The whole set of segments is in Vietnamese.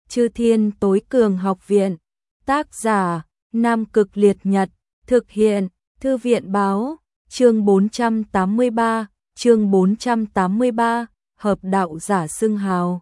Chư Thiên Tối Cường Học Viện. Tác giả: Nam Cực Liệt Nhật. Thực hiện: Thư viện báo. Chương 483, hợp đạo giả xưng hào.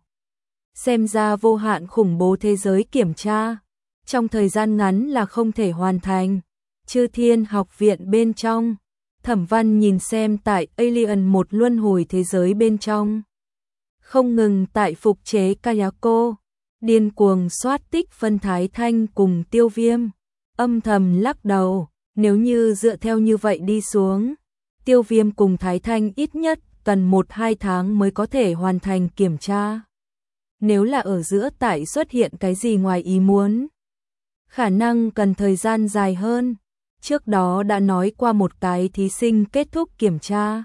Xem ra vô hạn khủng bố thế giới kiểm tra, trong thời gian ngắn là không thể hoàn thành. Chư Thiên Học Viện bên trong, Thẩm Văn nhìn xem tại Alien một luân hồi thế giới bên trong. Không ngừng tại phục chế Kayako, điên cuồng soát tích phân Thái Thanh cùng Tiêu Viêm, âm thầm lắc đầu, nếu như dựa theo như vậy đi xuống, Tiêu Viêm cùng Thái Thanh ít nhất cần 1-2 tháng mới có thể hoàn thành kiểm tra. Nếu là ở giữa tại xuất hiện cái gì ngoài ý muốn, khả năng cần thời gian dài hơn. Trước đó đã nói qua một cái thí sinh kết thúc kiểm tra,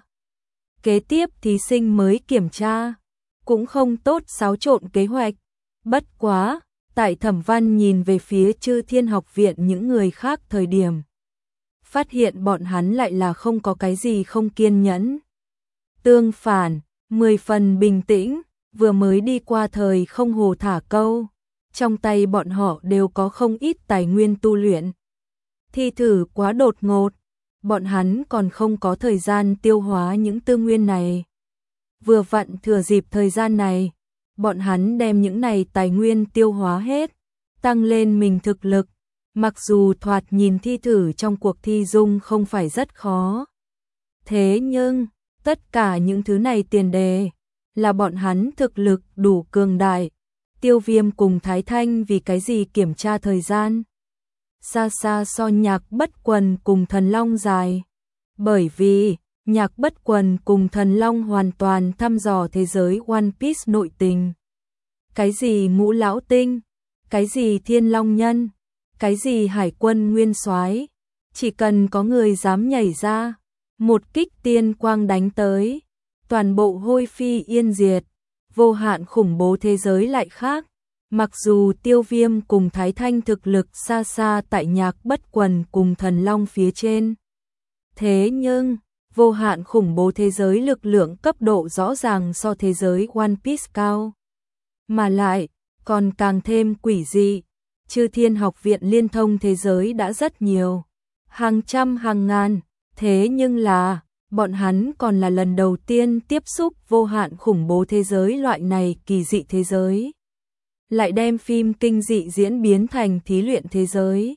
kế tiếp thí sinh mới kiểm tra, cũng không tốt xáo trộn kế hoạch. Bất quá, tại Thẩm Văn nhìn về phía Chư Thiên Học Viện những người khác thời điểm, phát hiện bọn hắn lại là không có cái gì không kiên nhẫn. Tương phản, 10 phần bình tĩnh, vừa mới đi qua thời không hồ thả câu, trong tay bọn họ đều có không ít tài nguyên tu luyện. Thi thử quá đột ngột, bọn hắn còn không có thời gian tiêu hóa những tư nguyên này. Vừa vặn thừa dịp thời gian này, bọn hắn đem những này tài nguyên tiêu hóa hết, tăng lên mình thực lực. Mặc dù thoạt nhìn thi thử trong cuộc thi dung không phải rất khó, thế nhưng tất cả những thứ này tiền đề là bọn hắn thực lực đủ cường đại. Tiêu Viêm cùng Thái Thanh vì cái gì kiểm tra thời gian xa xa so Nhạc Bất Quần cùng Thần Long dài, bởi vì Nhạc Bất Quần cùng Thần Long hoàn toàn thăm dò thế giới One Piece nội tình. Cái gì Ngũ Lão Tinh, cái gì Thiên Long Nhân, cái gì Hải Quân Nguyên Soái, chỉ cần có người dám nhảy ra, một kích tiên quang đánh tới, toàn bộ hôi phi yên diệt. Vô hạn khủng bố thế giới lại khác, mặc dù Tiêu Viêm cùng Thái Thanh thực lực xa xa tại Nhạc Bất Quần cùng Thần Long phía trên, thế nhưng vô hạn khủng bố thế giới lực lượng cấp độ rõ ràng so thế giới One Piece cao, mà lại còn càng thêm quỷ dị. Chư Thiên Học Viện liên thông thế giới đã rất nhiều, hàng trăm hàng ngàn, thế nhưng là bọn hắn còn là lần đầu tiên tiếp xúc vô hạn khủng bố thế giới loại này kỳ dị thế giới, lại đem phim kinh dị diễn biến thành thí luyện thế giới,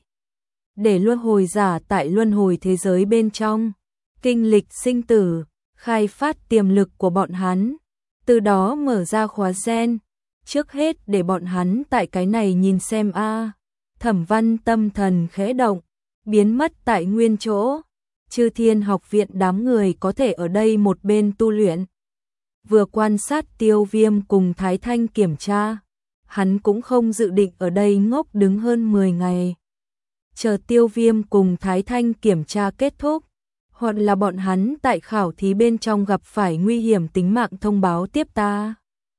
để luân hồi giả tại luân hồi thế giới bên trong kinh lịch sinh tử, khai phát tiềm lực của bọn hắn, từ đó mở ra khóa gen. Trước hết để bọn hắn tại cái này nhìn xem a. Thẩm Văn tâm thần khẽ động, biến mất tại nguyên chỗ. Chư Thiên Học Viện đám người có thể ở đây một bên tu luyện, vừa quan sát Tiêu Viêm cùng Thái Thanh kiểm tra. Hắn cũng không dự định ở đây ngốc đứng hơn 10 ngày, chờ Tiêu Viêm cùng Thái Thanh kiểm tra kết thúc, hoặc là bọn hắn tại khảo thí bên trong gặp phải nguy hiểm tính mạng thông báo tiếp ta.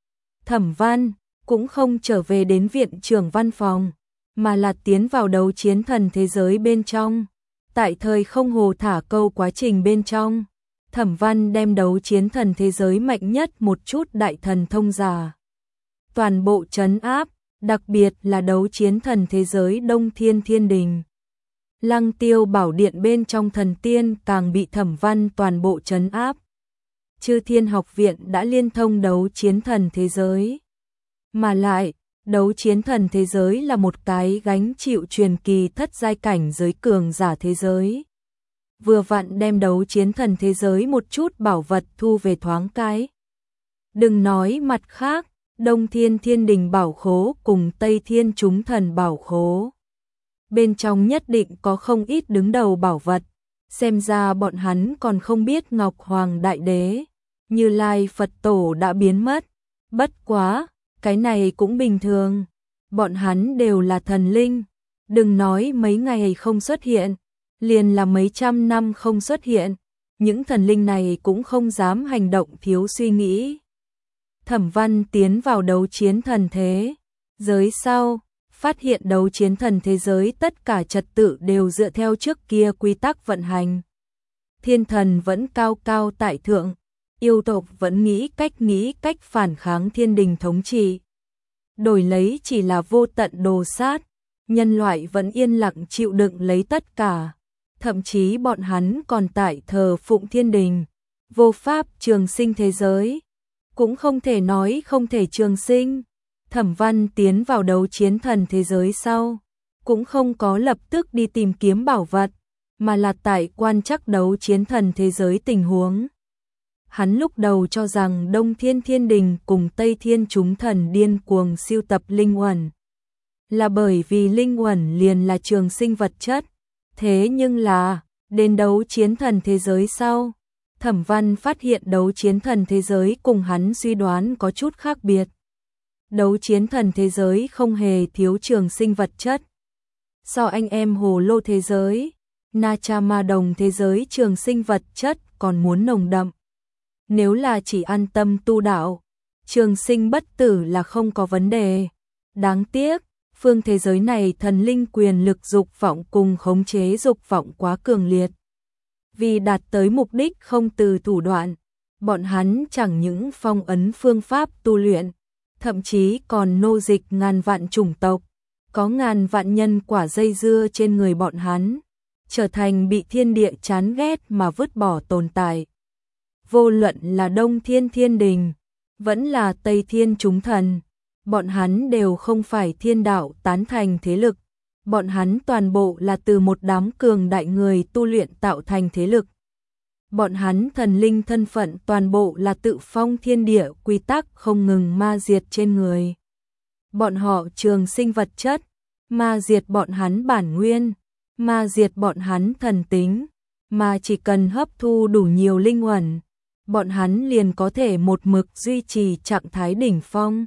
Thẩm Văn cũng không trở về đến viện trưởng văn phòng, mà là tiến vào đấu chiến thần thế giới bên trong. Tại thời không hồ thả câu quá trình bên trong, Thẩm Văn đem đấu chiến thần thế giới mạnh nhất một chút đại thần thông giả toàn bộ trấn áp, đặc biệt là đấu chiến thần thế giới Đông Thiên Thiên Đình. Lăng Tiêu Bảo Điện bên trong thần tiên càng bị Thẩm Văn toàn bộ trấn áp. Chư Thiên Học Viện đã liên thông đấu chiến thần thế giới, mà lại đấu chiến thần thế giới là một cái gánh chịu truyền kỳ thất giai cảnh giới cường giả thế giới. Vừa vặn đem đấu chiến thần thế giới một chút bảo vật thu về thoáng cái. Đừng nói mặt khác, Đông Thiên Thiên Đình bảo khố cùng Tây Thiên Chúng Thần bảo khố, bên trong nhất định có không ít đứng đầu bảo vật. Xem ra bọn hắn còn không biết Ngọc Hoàng Đại Đế, Như Lai Phật Tổ đã biến mất. Bất quá, cái này cũng bình thường, bọn hắn đều là thần linh, đừng nói mấy ngày không xuất hiện, liền là mấy trăm năm không xuất hiện, những thần linh này cũng không dám hành động thiếu suy nghĩ. Thẩm Văn tiến vào đấu chiến thần thế giới sau, phát hiện đấu chiến thần thế giới tất cả trật tự đều dựa theo trước kia quy tắc vận hành. Thiên thần vẫn cao cao tại thượng, yêu tộc vẫn nghĩ cách phản kháng thiên đình thống trị. đổi lấy chỉ là vô tận đồ sát, nhân loại vẫn yên lặng chịu đựng lấy tất cả, thậm chí bọn hắn còn tại thờ phụng thiên đình, vô pháp trường sinh thế giới, cũng không thể nói không thể trường sinh. Thẩm Văn tiến vào đấu chiến thần thế giới sau, cũng không có lập tức đi tìm kiếm bảo vật, mà là tại quan trắc đấu chiến thần thế giới tình huống. Hắn lúc đầu cho rằng Đông Thiên Thiên Đình cùng Tây Thiên chúng thần điên cuồng siêu tập linh uẩn, là bởi vì linh uẩn liền là trường sinh vật chất. Thế nhưng là, đến đấu chiến thần thế giới sau, Thẩm Văn phát hiện đấu chiến thần thế giới cùng hắn suy đoán có chút khác biệt. Đấu chiến thần thế giới không hề thiếu trường sinh vật chất. So anh em hồ lô thế giới, Na Cha Ma Đồng thế giới trường sinh vật chất còn muốn nồng đậm. Nếu là chỉ an tâm tu đạo, trường sinh bất tử là không có vấn đề. Đáng tiếc, phương thế giới này thần linh quyền lực dục vọng cùng khống chế dục vọng quá cường liệt. Vì đạt tới mục đích không từ thủ đoạn, bọn hắn chẳng những phong ấn phương pháp tu luyện, thậm chí còn nô dịch ngàn vạn chủng tộc, có ngàn vạn nhân quả dây dưa trên người bọn hắn, trở thành bị thiên địa chán ghét mà vứt bỏ tồn tại. Vô luận là Đông Thiên Thiên Đình, vẫn là Tây Thiên chúng thần, bọn hắn đều không phải thiên đạo tán thành thế lực, bọn hắn toàn bộ là từ một đám cường đại người tu luyện tạo thành thế lực. Bọn hắn thần linh thân phận toàn bộ là tự phong thiên địa quy tắc không ngừng ma diệt trên người. Bọn họ trường sinh vật chất, ma diệt bọn hắn bản nguyên, ma diệt bọn hắn thần tính, mà chỉ cần hấp thu đủ nhiều linh uẩn, bọn hắn liền có thể một mực duy trì trạng thái đỉnh phong.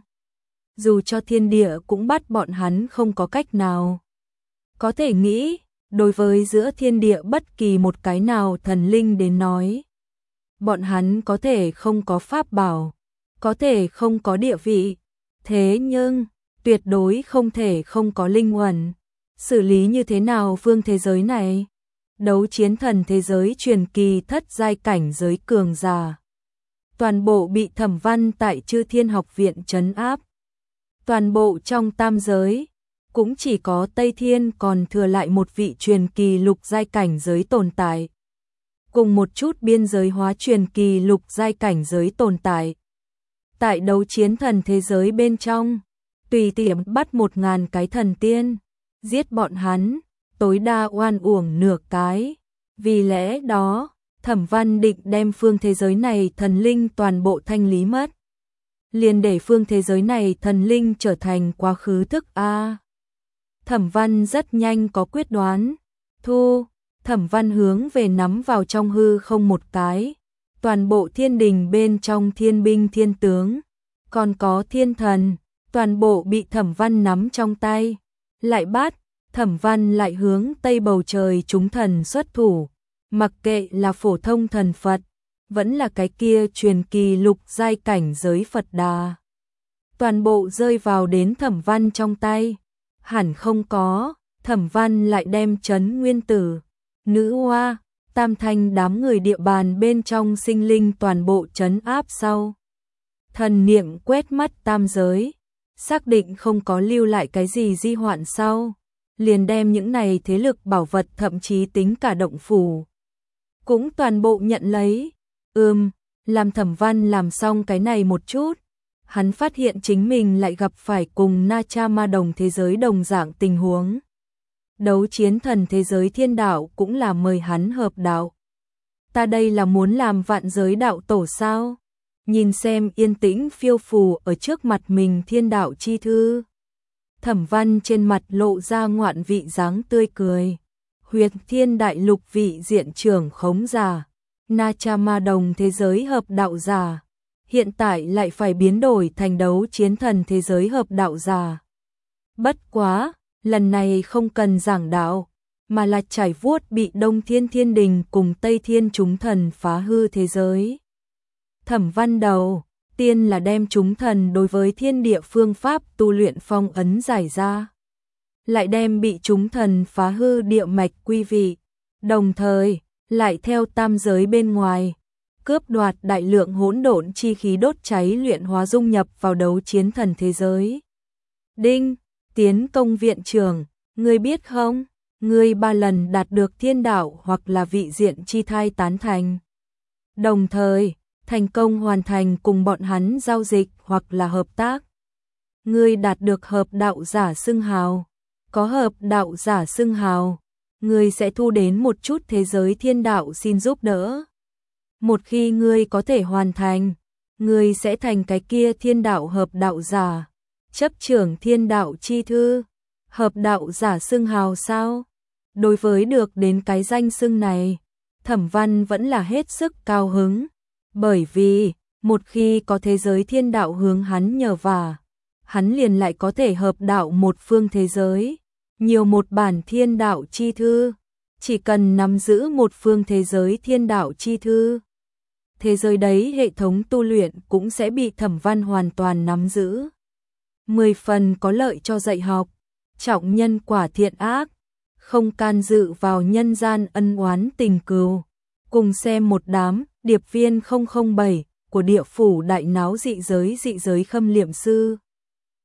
Dù cho thiên địa cũng bắt bọn hắn không có cách nào. Có thể nghĩ, đối với giữa thiên địa bất kỳ một cái nào thần linh đến nói, bọn hắn có thể không có pháp bảo, có thể không có địa vị, thế nhưng tuyệt đối không thể không có linh uẩn. Xử lý như thế nào phương thế giới này? Đấu chiến thần thế giới truyền kỳ thất giai cảnh giới cường giả, toàn bộ bị Thẩm Văn tại Chư Thiên Học viện trấn áp. Toàn bộ trong tam giới, cũng chỉ có Tây Thiên còn thừa lại một vị truyền kỳ lục giai cảnh giới tồn tại, cùng một chút biên giới hóa truyền kỳ lục giai cảnh giới tồn tại. Tại đấu chiến thần thế giới bên trong, tùy tiện bắt 1000 cái thần tiên, giết bọn hắn, tối đa oan uổng nửa cái. Vì lẽ đó, Thẩm Văn định đem phương thế giới này thần linh toàn bộ thanh lý mất. Liền để phương thế giới này thần linh trở thành quá khứ thức A. Thẩm Văn rất nhanh có quyết đoán. Thẩm Văn hướng về nắm vào trong hư không một cái. Toàn bộ thiên đình bên trong thiên binh thiên tướng, còn có thiên thần, toàn bộ bị Thẩm Văn nắm trong tay. Lại bắt, Thẩm Văn lại hướng tây bầu trời chúng thần xuất thủ. Mặc kệ là phổ thông thần Phật, vẫn là cái kia truyền kỳ lục giai cảnh giới Phật Đà, toàn bộ rơi vào đến Thẩm Văn trong tay. Hẳn không có, Thẩm Văn lại đem Trấn Nguyên Tử, Nữ Hoa, Tam Thanh đám người địa bàn bên trong sinh linh toàn bộ trấn áp sau. Thần niệm quét mắt tam giới, xác định không có lưu lại cái gì di hoạn sau, liền đem những này thế lực bảo vật thậm chí tính cả động phủ, cũng toàn bộ nhận lấy. Làm Thẩm Văn làm xong cái này một chút, hắn phát hiện chính mình lại gặp phải cùng Na Cha Ma Đồng thế giới đồng dạng tình huống. Đấu chiến thần thế giới thiên đạo cũng là mời hắn hợp đạo. Ta đây là muốn làm vạn giới đạo tổ sao? Nhìn xem yên tĩnh phiêu phù ở trước mặt mình thiên đạo chi thư. Thẩm Văn trên mặt lộ ra ngoạn vị dáng tươi cười. Huyệt thiên đại lục vị diện trưởng khống giả, Na Cha Ma Đồng thế giới hợp đạo giả, hiện tại lại phải biến đổi thành đấu chiến thần thế giới hợp đạo giả. Bất quá, lần này không cần giảng đạo, mà là trải vuốt bị Đông Thiên Thiên Đình cùng Tây Thiên chúng thần phá hư thế giới. Thẩm Văn đầu tiên là đem chúng thần đối với thiên địa phương pháp tu luyện phong ấn giải ra, lại đem bị chúng thần phá hư địa mạch quy vị, đồng thời lại theo tam giới bên ngoài cướp đoạt đại lượng hỗn độn chi khí đốt cháy luyện hóa dung nhập vào đấu chiến thần thế giới. Đinh, tiến công viện trưởng, ngươi biết không? Ngươi 3 lần đạt được thiên đạo hoặc là vị diện chi thai tán thành. Đồng thời, thành công hoàn thành cùng bọn hắn giao dịch hoặc là hợp tác. Ngươi đạt được hợp đạo giả xưng hào. Có hợp đạo giả xưng hào, ngươi sẽ thu đến một chút thế giới thiên đạo xin giúp đỡ. Một khi ngươi có thể hoàn thành, ngươi sẽ thành cái kia thiên đạo hợp đạo giả, chấp trưởng thiên đạo chi thư. Hợp đạo giả xưng hào sao? Đối với được đến cái danh xưng này, Thẩm Văn vẫn là hết sức cao hứng, bởi vì một khi có thế giới thiên đạo hướng hắn nhờ vả, hắn liền lại có thể hợp đạo một phương thế giới, nhiều một bản thiên đạo chi thư, chỉ cần nắm giữ một phương thế giới thiên đạo chi thư. Thế giới đấy hệ thống tu luyện cũng sẽ bị Thẩm Văn hoàn toàn nắm giữ. 10 phần có lợi cho dạy học, trọng nhân quả thiện ác, không can dự vào nhân gian ân oán tình cừu. Cùng xem một đám điệp viên 007 của địa phủ đại náo dị giới khâm liệm sư.